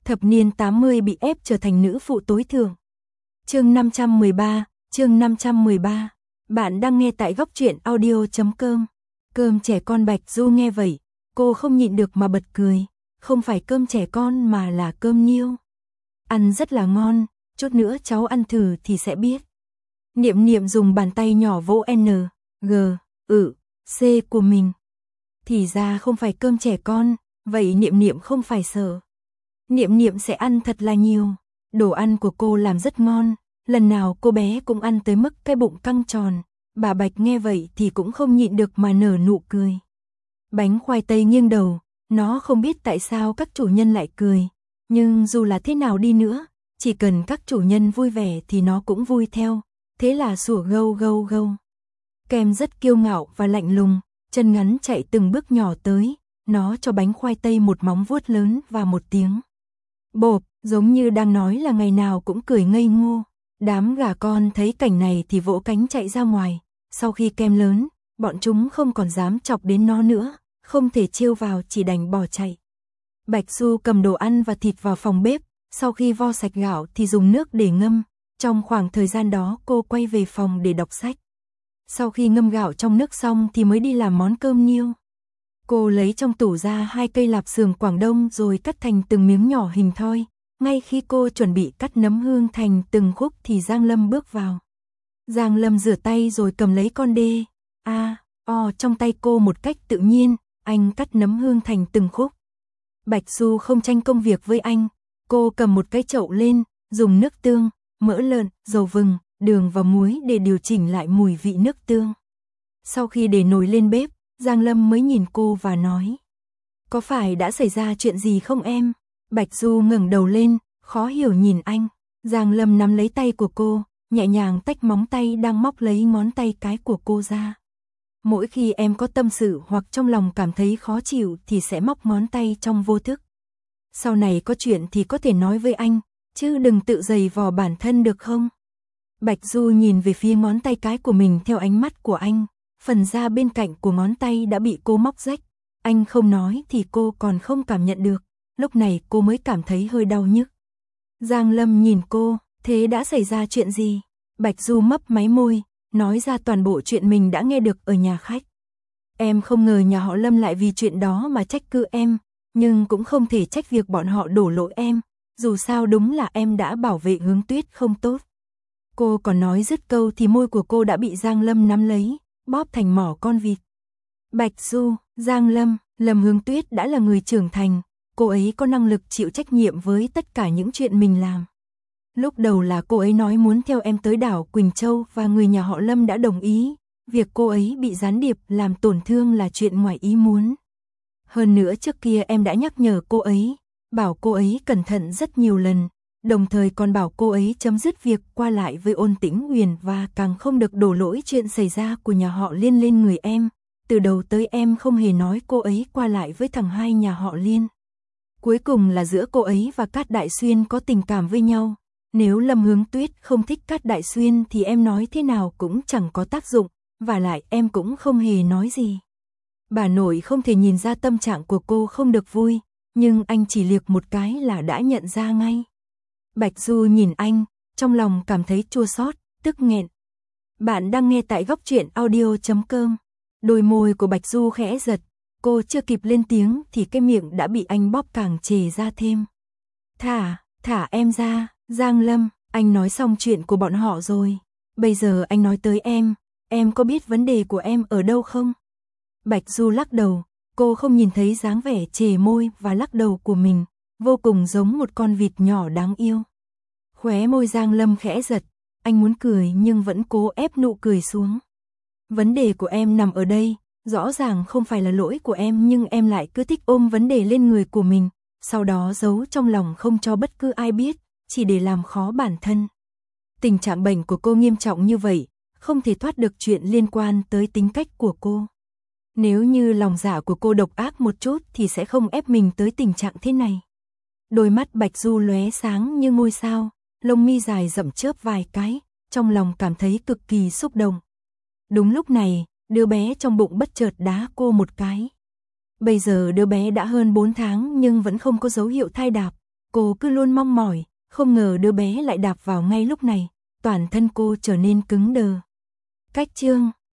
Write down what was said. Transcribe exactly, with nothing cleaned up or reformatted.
Thập niên tám mươi bị ép trở thành nữ phụ tối thượng. Chương năm trăm mười ba, chương năm trăm mười ba. Bạn đang nghe tại góc truyện audio chấm com. Cơm trẻ con. Bạch Du nghe vậy, cô không nhịn được mà bật cười. Không phải cơm trẻ con mà là cơm niêu. Ăn rất là ngon, chút nữa cháu ăn thử thì sẽ biết. Niệm Niệm dùng bàn tay nhỏ vỗ N, G, Ừ, C của mình. Thì ra không phải cơm trẻ con, vậy Niệm Niệm không phải sợ. Niệm Niệm sẽ ăn thật là nhiều. Đồ ăn của cô làm rất ngon, lần nào cô bé cũng ăn tới mức cái bụng căng tròn. Bà Bạch nghe vậy thì cũng không nhịn được mà nở nụ cười. Bánh khoai tây nghiêng đầu, nó không biết tại sao các chủ nhân lại cười. Nhưng dù là thế nào đi nữa, chỉ cần các chủ nhân vui vẻ thì nó cũng vui theo. Thế là sủa gâu gâu gâu. Kem rất kiêu ngạo và lạnh lùng, chân ngắn chạy từng bước nhỏ tới. Nó cho bánh khoai tây một móng vuốt lớn và một tiếng bộp, giống như đang nói là ngày nào cũng cười ngây ngô. Đám gà con thấy cảnh này thì vỗ cánh chạy ra ngoài. Sau khi kem lớn, bọn chúng không còn dám chọc đến nó nữa, không thể trêu vào chỉ đành bỏ chạy. Bạch Du cầm đồ ăn và thịt vào phòng bếp, sau khi vo sạch gạo thì dùng nước để ngâm. Trong khoảng thời gian đó cô quay về phòng để đọc sách. Sau khi ngâm gạo trong nước xong thì mới đi làm món cơm niêu. Cô lấy trong tủ ra hai cây lạp xưởng Quảng Đông rồi cắt thành từng miếng nhỏ hình thoi. Ngay khi cô chuẩn bị cắt nấm hương thành từng khúc thì Giang Lâm bước vào. Giang Lâm rửa tay rồi cầm lấy con đê, a, o trong tay cô một cách tự nhiên, anh cắt nấm hương thành từng khúc. Bạch Du không tranh công việc với anh, cô cầm một cái chậu lên, dùng nước tương, mỡ lợn, dầu vừng, đường và muối để điều chỉnh lại mùi vị nước tương. Sau khi để nồi lên bếp, Giang Lâm mới nhìn cô và nói: "Có phải đã xảy ra chuyện gì không em?" Bạch Du ngẩng đầu lên, khó hiểu nhìn anh. Giang Lâm nắm lấy tay của cô, nhẹ nhàng tách móng tay đang móc lấy ngón tay cái của cô ra. Mỗi khi em có tâm sự hoặc trong lòng cảm thấy khó chịu thì sẽ móc ngón tay trong vô thức. Sau này có chuyện thì có thể nói với anh, chứ đừng tự giày vò bản thân được không? Bạch Du nhìn về phía ngón tay cái của mình theo ánh mắt của anh, phần da bên cạnh của ngón tay đã bị cô móc rách. Anh không nói thì cô còn không cảm nhận được, lúc này cô mới cảm thấy hơi đau nhức. Giang Lâm nhìn cô, thế đã xảy ra chuyện gì? Bạch Du mấp máy môi, nói ra toàn bộ chuyện mình đã nghe được ở nhà khách. Em không ngờ nhà họ Lâm lại vì chuyện đó mà trách cứ em, nhưng cũng không thể trách việc bọn họ đổ lỗi em, dù sao đúng là em đã bảo vệ Hướng Tuyết không tốt. Cô còn nói dứt câu thì môi của cô đã bị Giang Lâm nắm lấy, bóp thành mỏ con vịt. Bạch Du, Giang Lâm, Lâm Hướng Tuyết đã là người trưởng thành, cô ấy có năng lực chịu trách nhiệm với tất cả những chuyện mình làm. Lúc đầu là cô ấy nói muốn theo em tới đảo Quỳnh Châu và người nhà họ Lâm đã đồng ý, việc cô ấy bị gián điệp làm tổn thương là chuyện ngoài ý muốn. Hơn nữa trước kia em đã nhắc nhở cô ấy, bảo cô ấy cẩn thận rất nhiều lần, đồng thời còn bảo cô ấy chấm dứt việc qua lại với Ôn Tĩnh Uyển và càng không được đổ lỗi chuyện xảy ra của nhà họ Liên lên người em. Từ đầu tới em không hề nói cô ấy qua lại với thằng hai nhà họ Liên. Cuối cùng là giữa cô ấy và Cát Đại Xuyên có tình cảm với nhau. Nếu Lâm Hướng Tuyết không thích Cát Đại Xuyên thì em nói thế nào cũng chẳng có tác dụng, và lại em cũng không hề nói gì. Bà nội không thể nhìn ra tâm trạng của cô không được vui, nhưng anh chỉ liếc một cái là đã nhận ra ngay. Bạch Du nhìn anh, trong lòng cảm thấy chua xót, tức nghẹn. Bạn đang nghe tại góc truyện audio chấm com. Đôi môi của Bạch Du khẽ giật, cô chưa kịp lên tiếng thì cái miệng đã bị anh bóp càng chề ra thêm. Thả, thả em ra, Giang Lâm, anh nói xong chuyện của bọn họ rồi. Bây giờ anh nói tới em, em có biết vấn đề của em ở đâu không? Bạch Du lắc đầu, cô không nhìn thấy dáng vẻ chề môi và lắc đầu của mình, vô cùng giống một con vịt nhỏ đáng yêu. Khóe môi Giang Lâm khẽ giật, anh muốn cười nhưng vẫn cố ép nụ cười xuống. Vấn đề của em nằm ở đây, rõ ràng không phải là lỗi của em nhưng em lại cứ thích ôm vấn đề lên người của mình, sau đó giấu trong lòng không cho bất cứ ai biết, chỉ để làm khó bản thân. Tình trạng bệnh của cô nghiêm trọng như vậy, không thể thoát được chuyện liên quan tới tính cách của cô. Nếu như lòng dạ của cô độc ác một chút thì sẽ không ép mình tới tình trạng thế này. Đôi mắt Bạch Du lóe sáng như ngôi sao, lông mi dài rậm chớp vài cái, trong lòng cảm thấy cực kỳ xúc động. Đúng lúc này, đứa bé trong bụng bất chợt đá cô một cái. Bây giờ đứa bé đã hơn bốn tháng nhưng vẫn không có dấu hiệu thai đạp. Cô cứ luôn mong mỏi, không ngờ đứa bé lại đạp vào ngay lúc này, toàn thân cô trở nên cứng đờ. Cách chương